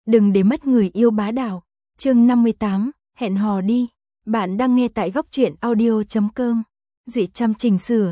đừng để mất người yêu bá đạo. Chương 58, hẹn hò đi. Bạn đang nghe tại góc truyện audio.com. Dị chăm chỉnh sửa,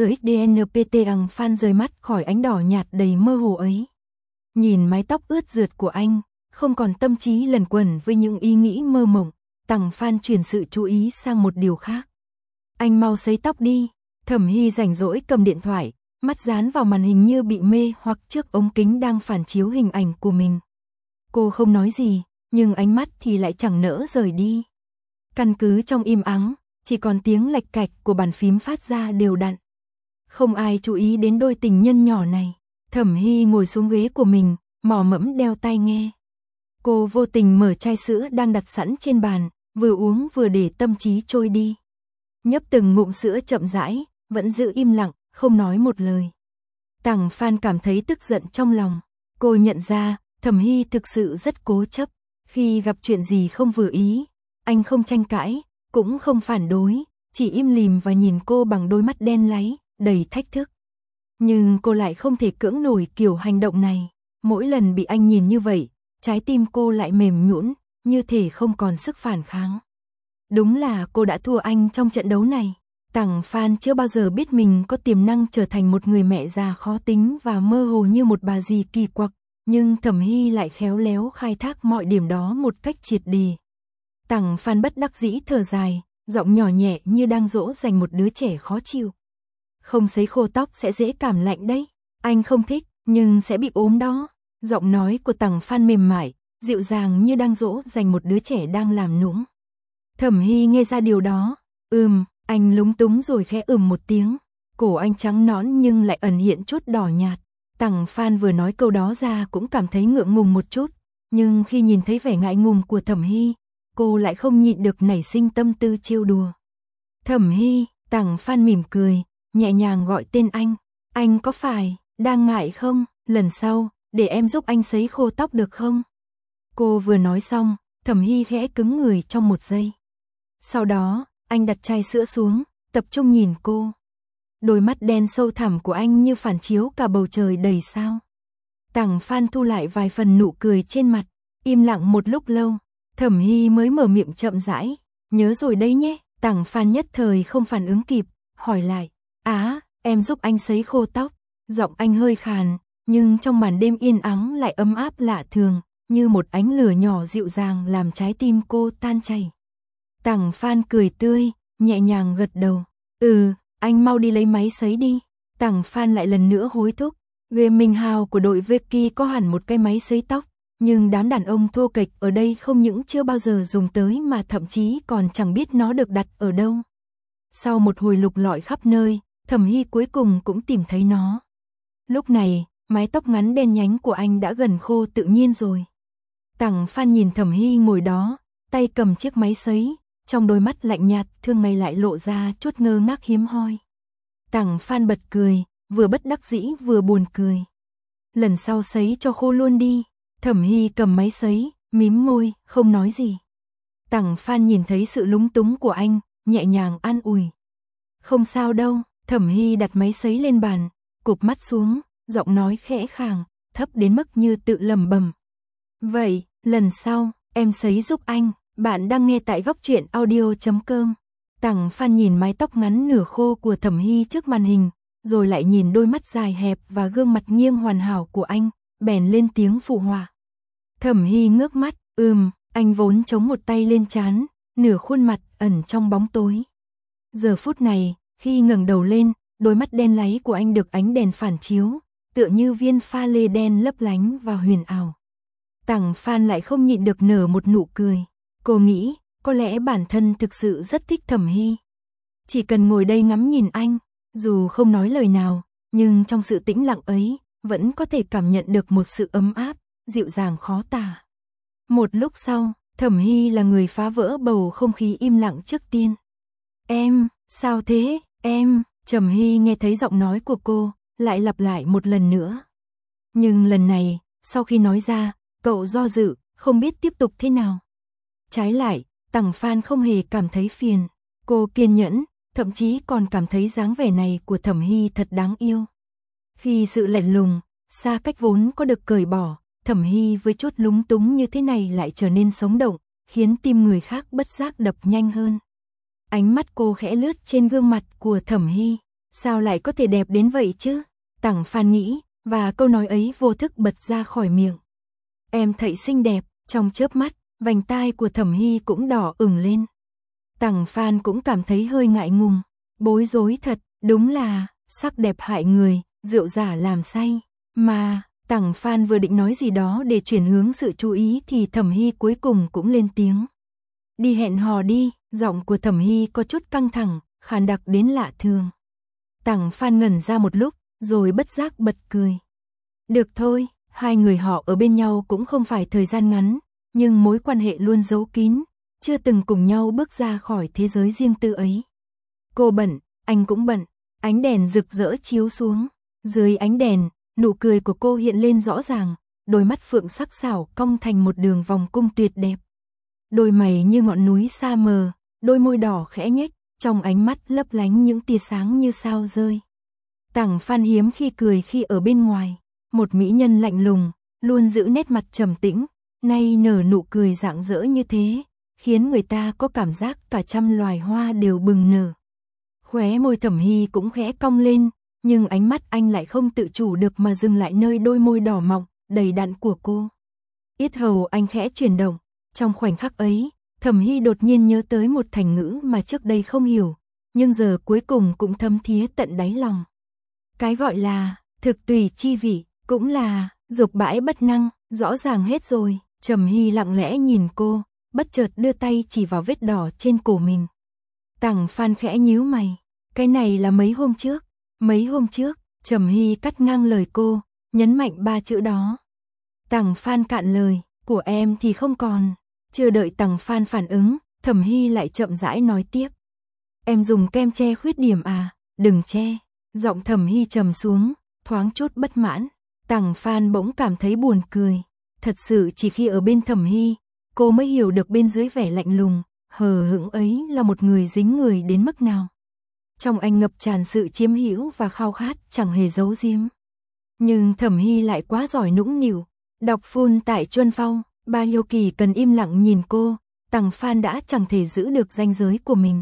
XDNPT Ằng Phan rời mắt khỏi ánh đỏ nhạt đầy mơ hồ ấy. Nhìn mái tóc ướt rượt của anh, không còn tâm trí lẩn quẩn với những ý nghĩ mơ mộng, Tằng Phan chuyển sự chú ý sang một điều khác. Anh mau sấy tóc đi. Thẩm Hy rảnh rỗi cầm điện thoại, mắt dán vào màn hình như bị mê hoặc trước ống kính đang phản chiếu hình ảnh của mình. Cô không nói gì, nhưng ánh mắt thì lại chẳng nỡ rời đi. Căn cứ trong im ắng, chỉ còn tiếng lạch cạch của bàn phím phát ra đều đặn. Không ai chú ý đến đôi tình nhân nhỏ này. Thẩm Hy ngồi xuống ghế của mình, mò mẫm đeo tai nghe. Cô vô tình mở chai sữa đang đặt sẵn trên bàn, vừa uống vừa để tâm trí trôi đi. Nhấp từng ngụm sữa chậm rãi, vẫn giữ im lặng, không nói một lời. Tằng Phan cảm thấy tức giận trong lòng. Cô nhận ra, Thẩm Hy thực sự rất cố chấp. Khi gặp chuyện gì không vừa ý, anh không tranh cãi, cũng không phản đối, chỉ im lìm và nhìn cô bằng đôi mắt đen láy, đầy thách thức. Nhưng cô lại không thể cưỡng nổi kiểu hành động này. Mỗi lần bị anh nhìn như vậy, trái tim cô lại mềm nhũn, như thể không còn sức phản kháng. Đúng là cô đã thua anh trong trận đấu này. Tằng Phan chưa bao giờ biết mình có tiềm năng trở thành một người mẹ già khó tính và mơ hồ như một bà dì kỳ quặc, nhưng Thẩm Hy lại khéo léo khai thác mọi điểm đó một cách triệt để. Tằng Phan bất đắc dĩ thở dài, giọng nhỏ nhẹ như đang dỗ dành một đứa trẻ khó chịu. Không sấy khô tóc sẽ dễ cảm lạnh đấy. Anh không thích, nhưng sẽ bị ốm đó. Giọng nói của Tằng Phan mềm mại, dịu dàng như đang dỗ dành một đứa trẻ đang làm nũng. Thẩm Hy nghe ra điều đó. Anh lúng túng rồi khẽ một tiếng. Cổ anh trắng nõn nhưng lại ẩn hiện chút đỏ nhạt. Tằng Phan vừa nói câu đó ra cũng cảm thấy ngượng ngùng một chút. Nhưng khi nhìn thấy vẻ ngại ngùng của Thẩm Hy, cô lại không nhịn được nảy sinh tâm tư trêu đùa. Thẩm Hy, Tằng Phan mỉm cười, nhẹ nhàng gọi tên anh. Anh có phải đang ngại không? Lần sau, để em giúp anh sấy khô tóc được không? Cô vừa nói xong, Thẩm Hy khẽ cứng người trong một giây. Sau đó, anh đặt chai sữa xuống, tập trung nhìn cô. Đôi mắt đen sâu thẳm của anh như phản chiếu cả bầu trời đầy sao. Tằng Phan thu lại vài phần nụ cười trên mặt, im lặng một lúc lâu, Thẩm Hy mới mở miệng chậm rãi. Nhớ rồi đấy nhé. Tằng Phan nhất thời không phản ứng kịp, hỏi lại. Em giúp anh sấy khô tóc. Giọng anh hơi khàn, nhưng trong màn đêm yên ắng lại ấm áp lạ thường, như một ánh lửa nhỏ dịu dàng làm trái tim cô tan chảy. Tằng Phan cười tươi, nhẹ nhàng gật đầu. Anh mau đi lấy máy sấy đi. Tằng Phan lại lần nữa hối thúc. Ghê Minh Hào của đội Vicky có hẳn một cái máy sấy tóc, nhưng đám đàn ông thô kệch ở đây không những chưa bao giờ dùng tới mà thậm chí còn chẳng biết nó được đặt ở đâu. Sau một hồi lục lọi khắp nơi, Thẩm Hy cuối cùng cũng tìm thấy nó. Lúc này, mái tóc ngắn đen nhánh của anh đã gần khô tự nhiên rồi. Tằng Phan nhìn Thẩm Hy ngồi đó, tay cầm chiếc máy sấy, trong đôi mắt lạnh nhạt thương ngày lại lộ ra chút ngơ ngác hiếm hoi. Tằng Phan bật cười, vừa bất đắc dĩ vừa buồn cười. Lần sau sấy cho khô luôn đi. Thẩm Hy cầm máy sấy, mím môi, không nói gì. Tằng Phan nhìn thấy sự lúng túng của anh, nhẹ nhàng an ủi. Không sao đâu. Thẩm Hy đặt máy sấy lên bàn, cụp mắt xuống, giọng nói khẽ khàng, thấp đến mức như tự lẩm bẩm. Vậy, lần sau, em sấy giúp anh. Bạn đang nghe tại góc truyện audio.com. Tằng Phan nhìn mái tóc ngắn nửa khô của Thẩm Hy trước màn hình, rồi lại nhìn đôi mắt dài hẹp và gương mặt nghiêng hoàn hảo của anh, bèn lên tiếng phụ họa. Thẩm Hy ngước mắt, anh vốn chống một tay lên trán, nửa khuôn mặt ẩn trong bóng tối. Giờ phút này, khi ngẩng đầu lên, đôi mắt đen láy của anh được ánh đèn phản chiếu, tựa như viên pha lê đen lấp lánh và huyền ảo. Tằng Phan lại không nhịn được nở một nụ cười. Cô nghĩ, có lẽ bản thân thực sự rất thích Thẩm Hy. Chỉ cần ngồi đây ngắm nhìn anh, dù không nói lời nào, nhưng trong sự tĩnh lặng ấy, vẫn có thể cảm nhận được một sự ấm áp, dịu dàng khó tả. Một lúc sau, Thẩm Hy là người phá vỡ bầu không khí im lặng trước tiên. Em, sao thế, em? Thẩm Hy nghe thấy giọng nói của cô, lại lặp lại một lần nữa. Nhưng lần này, sau khi nói ra, cậu do dự, không biết tiếp tục thế nào. Trái lại, Tằng Phan không hề cảm thấy phiền. Cô kiên nhẫn, thậm chí còn cảm thấy dáng vẻ này của Thẩm Hy thật đáng yêu. Khi sự lạnh lùng, xa cách vốn có được cởi bỏ, Thẩm Hy với chút lúng túng như thế này lại trở nên sống động, khiến tim người khác bất giác đập nhanh hơn. Ánh mắt cô khẽ lướt trên gương mặt của Thẩm Hy, sao lại có thể đẹp đến vậy chứ? Tằng Phan nghĩ, và câu nói ấy vô thức bật ra khỏi miệng. Em thấy xinh đẹp, trong chớp mắt, vành tai của Thẩm Hy cũng đỏ ửng lên. Tằng Phan cũng cảm thấy hơi ngại ngùng, bối rối thật, đúng là sắc đẹp hại người, rượu giả làm say. Mà, Tằng Phan vừa định nói gì đó để chuyển hướng sự chú ý thì Thẩm Hy cuối cùng cũng lên tiếng. Đi hẹn hò đi, giọng của Thẩm Hy có chút căng thẳng, khàn đặc đến lạ thường. Tằng Phan ngẩn ra một lúc, rồi bất giác bật cười. Được thôi, hai người họ ở bên nhau cũng không phải thời gian ngắn, nhưng mối quan hệ luôn giấu kín, chưa từng cùng nhau bước ra khỏi thế giới riêng tư ấy. Cô bận, anh cũng bận, ánh đèn rực rỡ chiếu xuống. Dưới ánh đèn, nụ cười của cô hiện lên rõ ràng, đôi mắt phượng sắc sảo cong thành một đường vòng cung tuyệt đẹp. Đôi mày như ngọn núi sa mờ, đôi môi đỏ khẽ nhếch, trong ánh mắt lấp lánh những tia sáng như sao rơi. Tằng Phan hiếm khi cười khi ở bên ngoài, một mỹ nhân lạnh lùng, luôn giữ nét mặt trầm tĩnh, nay nở nụ cười rạng rỡ như thế, khiến người ta có cảm giác cả trăm loài hoa đều bừng nở. Khóe môi Thẩm Hy cũng khẽ cong lên, nhưng ánh mắt anh lại không tự chủ được mà dừng lại nơi đôi môi đỏ mọng, đầy đặn của cô. Yết hầu anh khẽ chuyển động, trong khoảnh khắc ấy, Thẩm Hy đột nhiên nhớ tới một thành ngữ mà trước đây không hiểu, nhưng giờ cuối cùng cũng thấm thía tận đáy lòng. Cái gọi là thực tùy chi vị, cũng là dục bãi bất năng, rõ ràng hết rồi. Thẩm Hy lặng lẽ nhìn cô, bất chợt đưa tay chỉ vào vết đỏ trên cổ mình. Tằng Phan khẽ nhíu mày, cái này là mấy hôm trước. Mấy hôm trước, Thẩm Hy cắt ngang lời cô, nhấn mạnh ba chữ đó. Tằng Phan cạn lời, của em thì không còn. Chưa đợi Tằng Phan phản ứng, Thẩm Hy lại chậm rãi nói tiếp. Em dùng kem che khuyết điểm à, đừng che. Giọng Thẩm Hy trầm xuống, thoáng chút bất mãn. Tằng Phan bỗng cảm thấy buồn cười. Thật sự chỉ khi ở bên Thẩm Hy, cô mới hiểu được bên dưới vẻ lạnh lùng, hờ hững ấy là một người dính người đến mức nào. Trong anh ngập tràn sự chiếm hữu và khao khát chẳng hề giấu giếm. Nhưng Thẩm Hy lại quá giỏi nũng nịu. Đọc full tại Chuân Phong, bao nhiêu kỳ cần im lặng nhìn cô, Tằng Phan đã chẳng thể giữ được ranh giới của mình.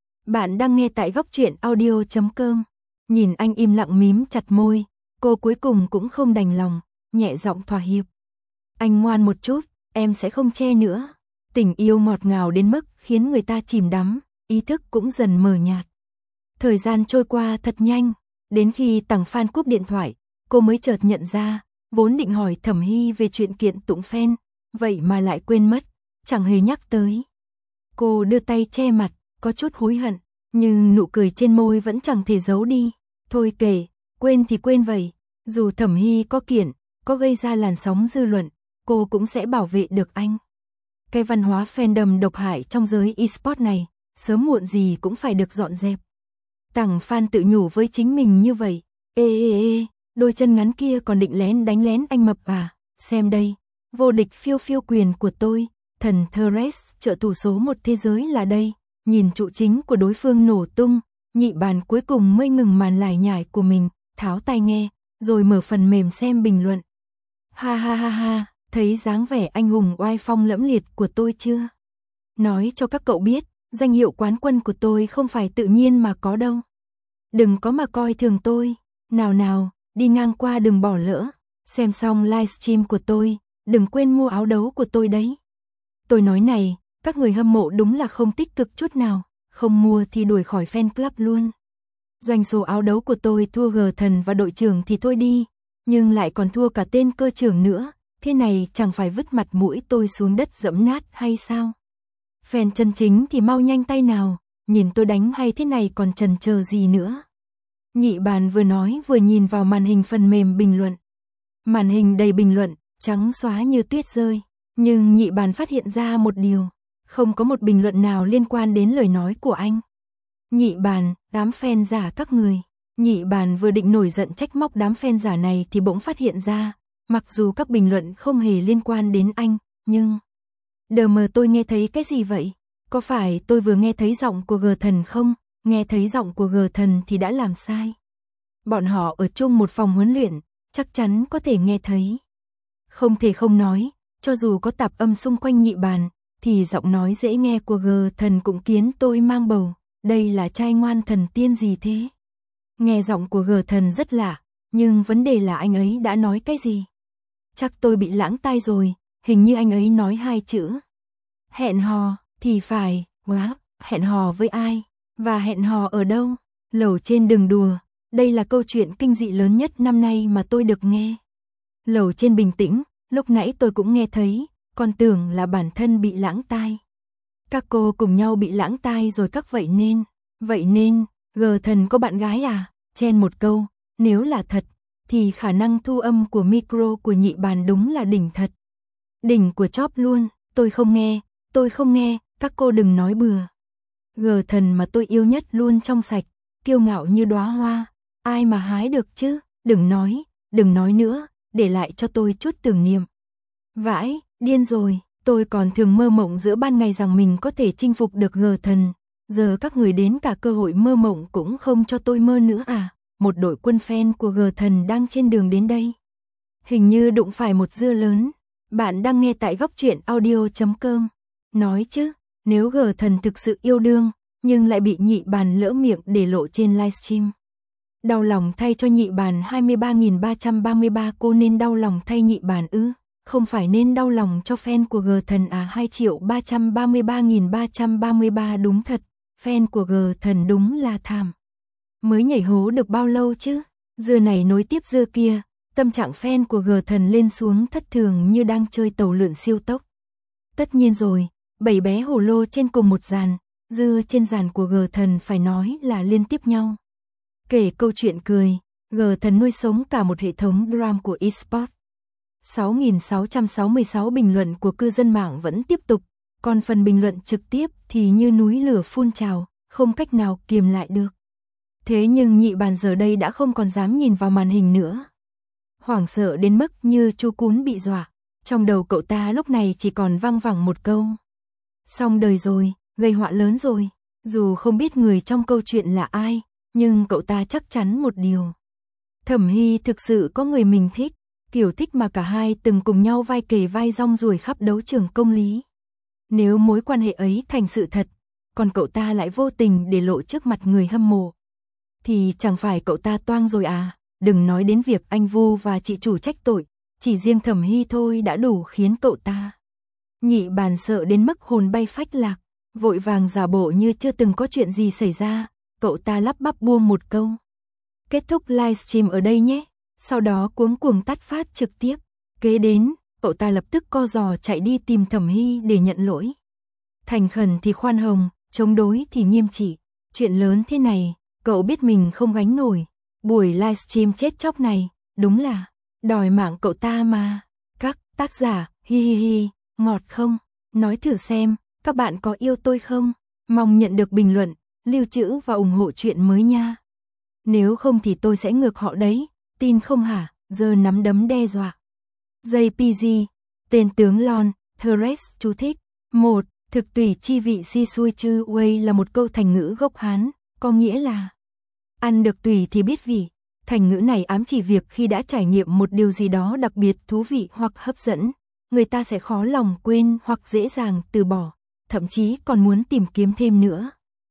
Bạn đang nghe tại góc truyện audio.com. Nhìn anh im lặng mím chặt môi, cô cuối cùng cũng không đành lòng, nhẹ giọng thỏa hiệp. Anh ngoan một chút, em sẽ không che nữa. Tình yêu ngọt ngào đến mức khiến người ta chìm đắm, ý thức cũng dần mờ nhạt. Thời gian trôi qua thật nhanh, đến khi Tằng Phan cúp điện thoại, cô mới chợt nhận ra, vốn định hỏi Thẩm Hy về chuyện kiện tụng phen, vậy mà lại quên mất, chẳng hề nhắc tới. Cô đưa tay che mặt, có chút hối hận, nhưng nụ cười trên môi vẫn chẳng thể giấu đi. Thôi kể, quên thì quên vậy, dù Thẩm Hy có kiện, có gây ra làn sóng dư luận, cô cũng sẽ bảo vệ được anh. Cái văn hóa fandom độc hại trong giới eSport này, sớm muộn gì cũng phải được dọn dẹp. Tằng Phan tự nhủ với chính mình như vậy. Ê, đôi chân ngắn kia còn định đánh lén anh mập à, xem đây, vô địch phiêu phiêu quyền của tôi, thần Thresh trợ thủ số 1 thế giới là đây. Nhìn trụ chính của đối phương nổ tung, Nhị Bàn cuối cùng mới ngừng màn lải nhải của mình, tháo tai nghe, rồi mở phần mềm xem bình luận. Ha ha ha ha, thấy dáng vẻ anh hùng oai phong lẫm liệt của tôi chưa? Nói cho các cậu biết, danh hiệu quán quân của tôi không phải tự nhiên mà có đâu. Đừng có mà coi thường tôi, nào, đi ngang qua đừng bỏ lỡ, xem xong livestream của tôi, đừng quên mua áo đấu của tôi đấy. Tôi nói này, các người hâm mộ đúng là không tích cực chút nào, không mua thì đuổi khỏi fan club luôn. Doanh số áo đấu của tôi thua G Thần và đội trưởng thì thôi đi, nhưng lại còn thua cả tên cơ trưởng nữa, thế này chẳng phải vứt mặt mũi tôi xuống đất dẫm nát hay sao? Fan chân chính thì mau nhanh tay nào, nhìn tôi đánh hay thế này còn chần chờ gì nữa. Nhị Bàn vừa nói vừa nhìn vào màn hình phần mềm bình luận. Màn hình đầy bình luận, trắng xóa như tuyết rơi, nhưng Nhị Bàn phát hiện ra một điều, không có một bình luận nào liên quan đến lời nói của anh. Nhị Bàn, đám fan giả các người. Nhị Bàn vừa định nổi giận trách móc đám fan giả này thì bỗng phát hiện ra, mặc dù các bình luận không hề liên quan đến anh, nhưng... Đờ mờ tôi nghe thấy cái gì vậy? Có phải tôi vừa nghe thấy giọng của G Thần không? Nghe thấy giọng của G Thần thì đã làm sai. Bọn họ ở chung một phòng huấn luyện, chắc chắn có thể nghe thấy. Không thể không nói, cho dù có tạp âm xung quanh nhị bàn, thì giọng nói dễ nghe của G Thần cũng khiến tôi mang bầu. Đây là trai ngoan thần tiên gì thế? Nghe giọng của G Thần rất lạ, nhưng vấn đề là anh ấy đã nói cái gì? Chắc tôi bị lãng tai rồi, hình như anh ấy nói 2 chữ. Hẹn hò, thì phải, quá, hẹn hò với ai? Và hẹn hò ở đâu? Lầu trên đừng đùa, đây là câu chuyện kinh dị lớn nhất năm nay mà tôi được nghe. Lầu trên bình tĩnh, lúc nãy tôi cũng nghe thấy, còn tưởng là bản thân bị lãng tai. Các cô cùng nhau bị lãng tai rồi các vậy nên, G Thần có bạn gái à? Chen một câu, nếu là thật, thì khả năng thu âm của micro của nhị bàn đúng là đỉnh thật. Đỉnh của chóp luôn, tôi không nghe, các cô đừng nói bừa. G Thần mà tôi yêu nhất luôn trong sạch, kiêu ngạo như đóa hoa, ai mà hái được chứ, đừng nói nữa, để lại cho tôi chút tưởng niệm. Vãi, điên rồi, tôi còn thường mơ mộng giữa ban ngày rằng mình có thể chinh phục được G Thần, giờ các người đến cả cơ hội mơ mộng cũng không cho tôi mơ nữa à? Một đội quân fan của G Thần đang trên đường đến đây. Hình như đụng phải một dưa lớn. Bạn đang nghe tại góc truyện audio.com. Nói chứ, nếu G Thần thực sự yêu đương, nhưng lại bị nhị bàn lỡ miệng để lộ trên livestream. Đau lòng thay cho nhị bàn 23.333, cô nên đau lòng thay nhị bàn ư? Không phải nên đau lòng cho fan của G Thần à? 2.333.333 đúng thật, fan của G Thần đúng là thảm. Mới nhảy hố được bao lâu chứ? Dưa này nối tiếp dưa kia, tâm trạng fan của G Thần lên xuống thất thường như đang chơi tàu lượn siêu tốc. Tất nhiên rồi, 7 bé hồ lô trên cùng một dàn, dưa trên dàn của G Thần phải nói là liên tiếp nhau. Kể câu chuyện cười, G Thần nuôi sống cả một hệ thống drum của eSport. 6.666 bình luận của cư dân mạng vẫn tiếp tục, còn phần bình luận trực tiếp thì như núi lửa phun trào, không cách nào kiềm lại được. Thế nhưng nhị bàn giờ đây đã không còn dám nhìn vào màn hình nữa. Hoảng sợ đến mức như chú cún bị dọa, trong đầu cậu ta lúc này chỉ còn văng vẳng một câu. Xong đời rồi, gây họa lớn rồi, dù không biết người trong câu chuyện là ai, nhưng cậu ta chắc chắn một điều. Thẩm Hy thực sự có người mình thích, kiểu thích mà cả hai từng cùng nhau vai kề vai rong ruổi khắp đấu trường công lý. Nếu mối quan hệ ấy thành sự thật, còn cậu ta lại vô tình để lộ trước mặt người hâm mộ, thì chẳng phải cậu ta toang rồi à? Đừng nói đến việc anh Vu và chị chủ trách tội, chỉ riêng Thẩm Hy thôi đã đủ khiến cậu ta. Nhị bàn sợ đến mức hồn bay phách lạc, vội vàng giả bộ như chưa từng có chuyện gì xảy ra, cậu ta lắp bắp buông một câu. Kết thúc livestream ở đây nhé, sau đó cuống cuồng tắt phát trực tiếp. Kế đến, cậu ta lập tức co giò chạy đi tìm Thẩm Hy để nhận lỗi. Thành khẩn thì khoan hồng, chống đối thì nghiêm trị. Chuyện lớn thế này, cậu biết mình không gánh nổi. Buổi livestream chết chóc này, đúng là đòi mạng cậu ta mà. Các tác giả, hi hi hi, ngọt không? Nói thử xem, các bạn có yêu tôi không? Mong nhận được bình luận, lưu trữ và ủng hộ chuyện mới nha. Nếu không thì tôi sẽ ngược họ đấy, tin không hả? Giơ nắm đấm đe dọa. JPG, tên tướng Lon, Thresh chú thích. 1. Thực tùy chi vị si xui chư wei là một câu thành ngữ gốc Hán, có nghĩa là ăn được tùy thì biết vị. Thành ngữ này ám chỉ việc khi đã trải nghiệm một điều gì đó đặc biệt thú vị hoặc hấp dẫn, người ta sẽ khó lòng quên hoặc dễ dàng từ bỏ, thậm chí còn muốn tìm kiếm thêm nữa.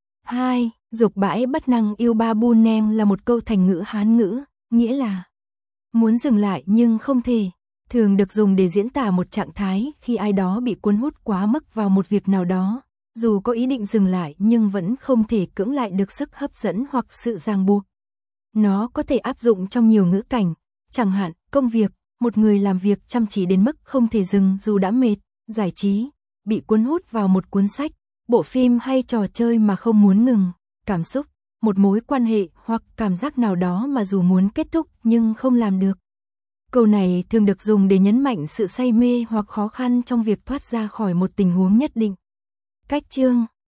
2. Dục bãi bất năng yêu ba bu nem là một câu thành ngữ Hán ngữ, nghĩa là muốn dừng lại nhưng không thể, thường được dùng để diễn tả một trạng thái khi ai đó bị cuốn hút quá mức vào một việc nào đó, dù có ý định dừng lại nhưng vẫn không thể cưỡng lại được sức hấp dẫn hoặc sự ràng buộc. Nó có thể áp dụng trong nhiều ngữ cảnh, chẳng hạn công việc, một người làm việc chăm chỉ đến mức không thể dừng dù đã mệt, giải trí, bị cuốn hút vào một cuốn sách, bộ phim hay trò chơi mà không muốn ngừng, cảm xúc, một mối quan hệ hoặc cảm giác nào đó mà dù muốn kết thúc nhưng không làm được. Câu này thường được dùng để nhấn mạnh sự say mê hoặc khó khăn trong việc thoát ra khỏi một tình huống nhất định. Cách chương